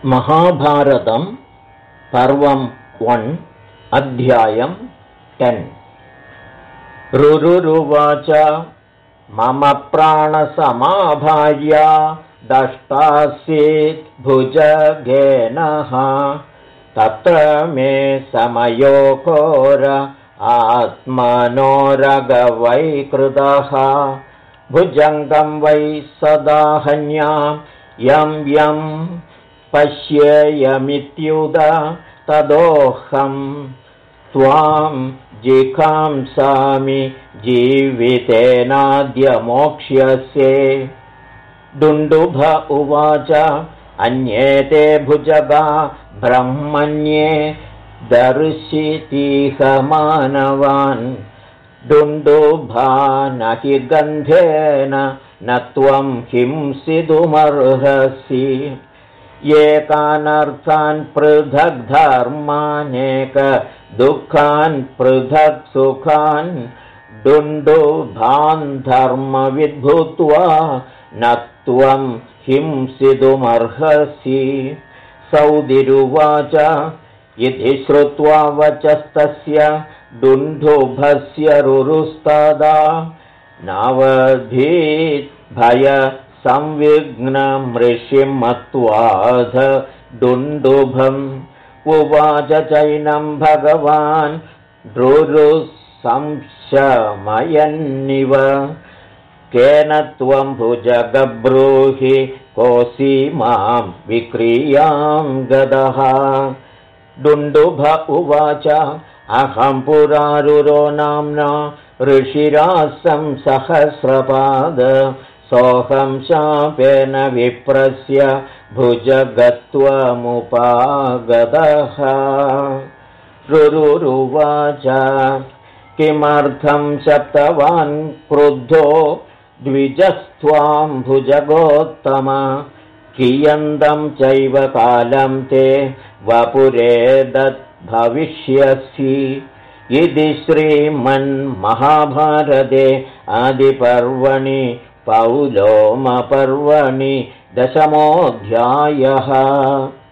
महाभारतं पर्वं 1 अध्यायं 10 रुरुरुवाच मम प्राणसमाभार्या दष्टासीत् भुजगेनः तत्र मे समयो घोर आत्मनोरगवैकृतः भुजङ्गं वै सदा हन्यां यं यं पश्येयमित्युद तदोऽहं त्वां जिघांसामि जीवितेनाद्य मोक्ष्यसे। दुन्दुभ उवाच अन्येते भुजगा ब्रह्मण्ये दर्शितीह मानवान् दुन्दुभा न हि गन्धेन न त्वं हिंसितुमर्हसि एकानर्थान् पृथक् धर्मानेक दुःखान् पृथक् सुखान् दुन्दुभान् धर्मविद्भूत्वा न त्वं हिंसितुमर्हसि। सौदिरुवाच इति श्रुत्वा वचस्तस्य दुन्दुभस्य रुरुस्तदा नावधीत् भय संविघ्नमृषिं मत्वाध दुन्दुभम् उवाच चैनं भगवान् रुरुसंशमयन्निव केन त्वं भुजगब्रूहि कोऽसि मां विक्रियां गतः। दुन्दुभ उवाच अहं पुरा रुरो नाम्ना ऋषिरासं सहस्रपाद सोऽहं शापेन विप्रस्य भुजगत्वमुपागतः। रुरुरुवाच किमर्थं शप्तवान् क्रुद्धो द्विजस्त्वां भुजगोत्तम कियन्तं चैव कालं ते वपुरेदत् भविष्यसि। इति श्रीमन्महाभारते आदिपर्वणि पौलोमपर्वणि 10मोऽध्यायः।